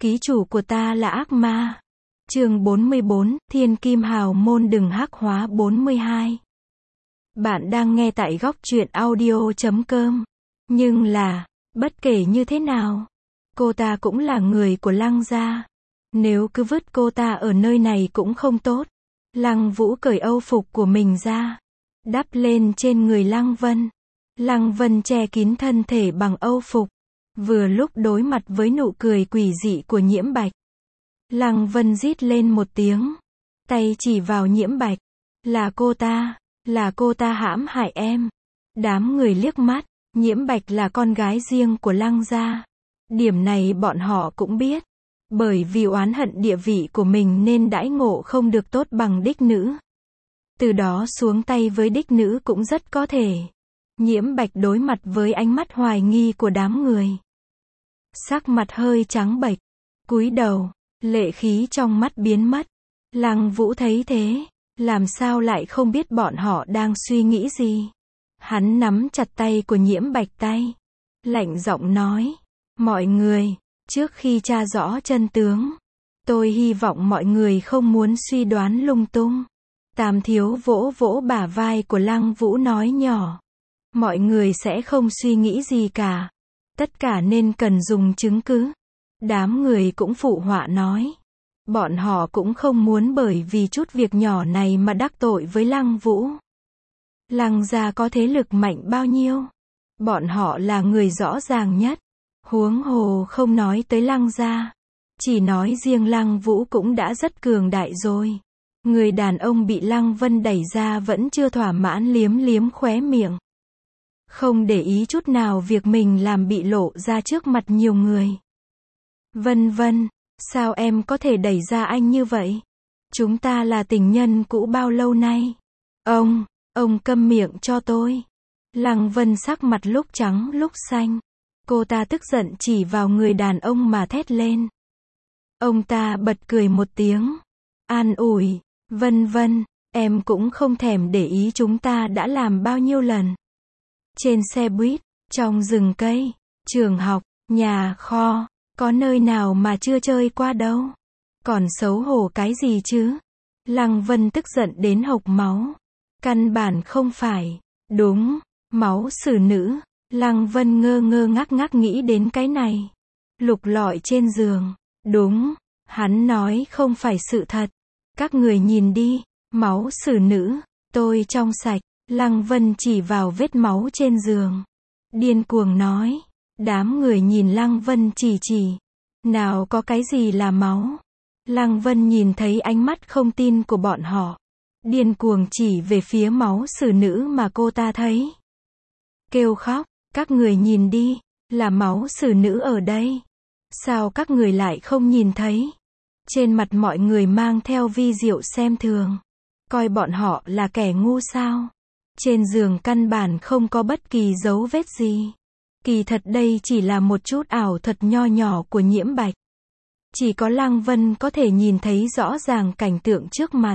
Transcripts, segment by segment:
ký chủ của ta là ác ma. Chương 44, Thiên Kim Hào Môn đừng hắc hóa 42. Bạn đang nghe tại góc truyện audio.com. Nhưng là, bất kể như thế nào, cô ta cũng là người của Lăng gia. Nếu cứ vứt cô ta ở nơi này cũng không tốt. Lăng Vũ cởi âu phục của mình ra, đắp lên trên người Lăng Vân. Lăng Vân che kín thân thể bằng âu phục, vừa lúc đối mặt với nụ cười quỷ dị của Nhiễm Bạch. Lăng Vân rít lên một tiếng, tay chỉ vào Nhiễm Bạch. Là cô ta hãm hại em. Đám người liếc mắt, Nhiễm Bạch là con gái riêng của Lăng gia. Điểm này bọn họ cũng biết. Bởi vì oán hận địa vị của mình nên đãi ngộ không được tốt bằng đích nữ. Từ đó xuống tay với đích nữ cũng rất có thể. Nhiễm Bạch đối mặt với ánh mắt hoài nghi của đám người. Sắc mặt hơi trắng bệch, cúi đầu, lệ khí trong mắt biến mất. Lăng Vũ thấy thế, làm sao lại không biết bọn họ đang suy nghĩ gì. Hắn nắm chặt tay của Nhiễm Bạch tay, lạnh giọng nói, mọi người, trước khi tra rõ chân tướng, tôi hy vọng mọi người không muốn suy đoán lung tung. Tam thiếu vỗ vỗ bả vai của Lăng Vũ nói nhỏ, mọi người sẽ không suy nghĩ gì cả. Tất cả nên cần dùng chứng cứ. Đám người cũng phụ họa nói. Bọn họ cũng không muốn bởi vì chút việc nhỏ này mà đắc tội với Lăng Vũ. Lăng gia có thế lực mạnh bao nhiêu? Bọn họ là người rõ ràng nhất. Huống hồ không nói tới Lăng gia. Chỉ nói riêng Lăng Vũ cũng đã rất cường đại rồi. Người đàn ông bị Lăng Vân đẩy ra vẫn chưa thỏa mãn liếm liếm khóe miệng. Không để ý chút nào việc mình làm bị lộ ra trước mặt nhiều người. Vân Vân, sao em có thể đẩy ra anh như vậy? Chúng ta là tình nhân cũ bao lâu nay? Ông câm miệng cho tôi. Lăng Vân sắc mặt lúc trắng lúc xanh. Cô ta tức giận chỉ vào người đàn ông mà thét lên. Ông ta bật cười một tiếng. An ủi, Vân Vân, em cũng không thèm để ý chúng ta đã làm bao nhiêu lần. Trên xe buýt, trong rừng cây, trường học, nhà kho, có nơi nào mà chưa chơi qua đâu. Còn xấu hổ cái gì chứ? Lăng Vân tức giận đến hộc máu. Căn bản không phải. Đúng, máu xử nữ. Lăng Vân ngơ ngơ ngác ngác nghĩ đến cái này. Lục lọi trên giường. Đúng, hắn nói không phải sự thật. Các người nhìn đi, máu xử nữ, tôi trong sạch. Lăng Vân chỉ vào vết máu trên giường. Điên cuồng nói. Đám người nhìn Lăng Vân chỉ. Nào có cái gì là máu. Lăng Vân nhìn thấy ánh mắt không tin của bọn họ. Điên cuồng chỉ về phía máu xử nữ mà cô ta thấy. Kêu khóc, các người nhìn đi, là máu xử nữ ở đây. Sao các người lại không nhìn thấy? Trên mặt mọi người mang theo vi diệu xem thường. Coi bọn họ là kẻ ngu sao? Trên giường căn bản không có bất kỳ dấu vết gì. Kỳ thật đây chỉ là một chút ảo thuật nho nhỏ của Nhiễm Bạch. Chỉ có Lăng Vân có thể nhìn thấy rõ ràng cảnh tượng trước mặt.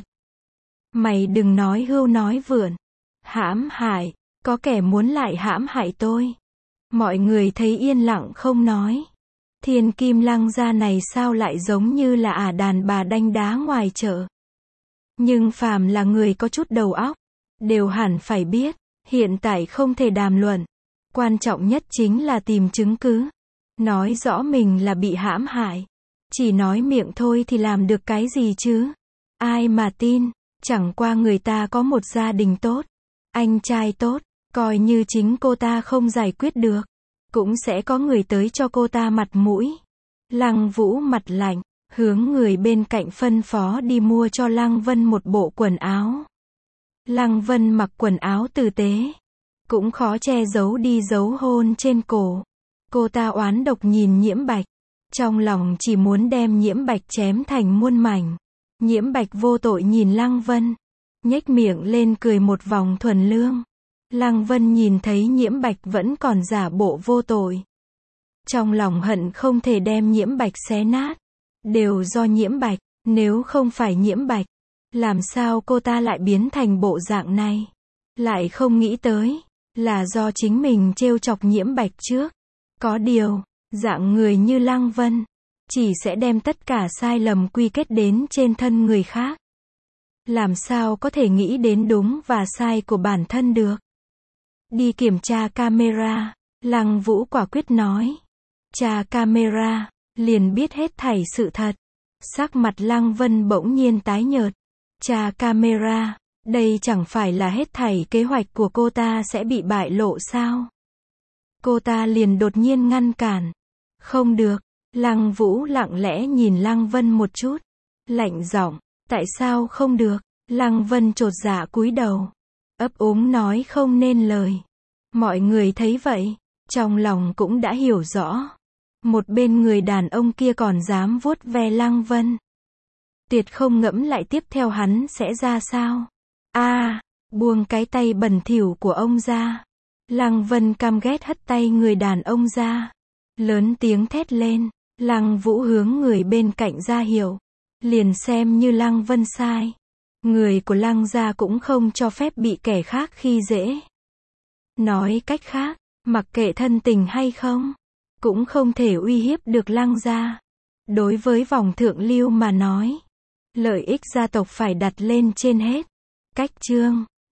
Mày đừng nói hưu nói vượn. Hãm hại, có kẻ muốn lại hãm hại tôi. Mọi người thấy yên lặng không nói. Thiên Kim Lăng gia này sao lại giống như là đàn bà đanh đá ngoài chợ. Nhưng phàm là người có chút đầu óc, đều hẳn phải biết, hiện tại không thể đàm luận. Quan trọng nhất chính là tìm chứng cứ. Nói rõ mình là bị hãm hại. Chỉ nói miệng thôi thì làm được cái gì chứ? Ai mà tin, chẳng qua người ta có một gia đình tốt, anh trai tốt, coi như chính cô ta không giải quyết được, cũng sẽ có người tới cho cô ta mặt mũi. Lăng Vũ mặt lạnh, hướng người bên cạnh phân phó đi mua cho Lăng Vân một bộ quần áo. Lăng Vân mặc quần áo tử tế, cũng khó che giấu đi dấu hôn trên cổ. Cô ta oán độc nhìn Nhiễm Bạch, trong lòng chỉ muốn đem Nhiễm Bạch chém thành muôn mảnh. Nhiễm Bạch vô tội nhìn Lăng Vân, nhếch miệng lên cười một vòng thuần lương. Lăng Vân nhìn thấy Nhiễm Bạch vẫn còn giả bộ vô tội. Trong lòng hận không thể đem Nhiễm Bạch xé nát. Đều do Nhiễm Bạch, nếu không phải Nhiễm Bạch, làm sao cô ta lại biến thành bộ dạng này? Lại không nghĩ tới, là do chính mình trêu chọc Nhiễm Bạch trước. Có điều, dạng người như Lăng Vân, chỉ sẽ đem tất cả sai lầm quy kết đến trên thân người khác. Làm sao có thể nghĩ đến đúng và sai của bản thân được? Đi kiểm tra camera, Lăng Vũ quả quyết nói. Tra camera, liền biết hết thảy sự thật. Sắc mặt Lăng Vân bỗng nhiên tái nhợt. Tra camera, đây chẳng phải là hết thảy kế hoạch của cô ta sẽ bị bại lộ sao? Cô ta liền đột nhiên ngăn cản. Không được. Lăng Vũ lặng lẽ nhìn Lăng Vân một chút. Lạnh giọng, tại sao không được? Lăng Vân chột dạ cúi đầu. Ấp úng nói không nên lời. Mọi người thấy vậy, trong lòng cũng đã hiểu rõ. Một bên người đàn ông kia còn dám vuốt ve Lăng Vân. Tuyệt không ngẫm lại tiếp theo hắn sẽ ra sao. Buông cái tay bẩn thỉu của ông ra. Lăng Vân căm ghét hất tay người đàn ông ra. Lớn tiếng thét lên. Lăng Vũ hướng người bên cạnh ra hiệu. Liền xem như Lăng Vân sai. Người của Lăng gia cũng không cho phép bị kẻ khác khi dễ. Nói cách khác, mặc kệ thân tình hay không, cũng không thể uy hiếp được Lăng gia. Đối với vòng thượng lưu mà nói, lợi ích gia tộc phải đặt lên trên hết. Cách chương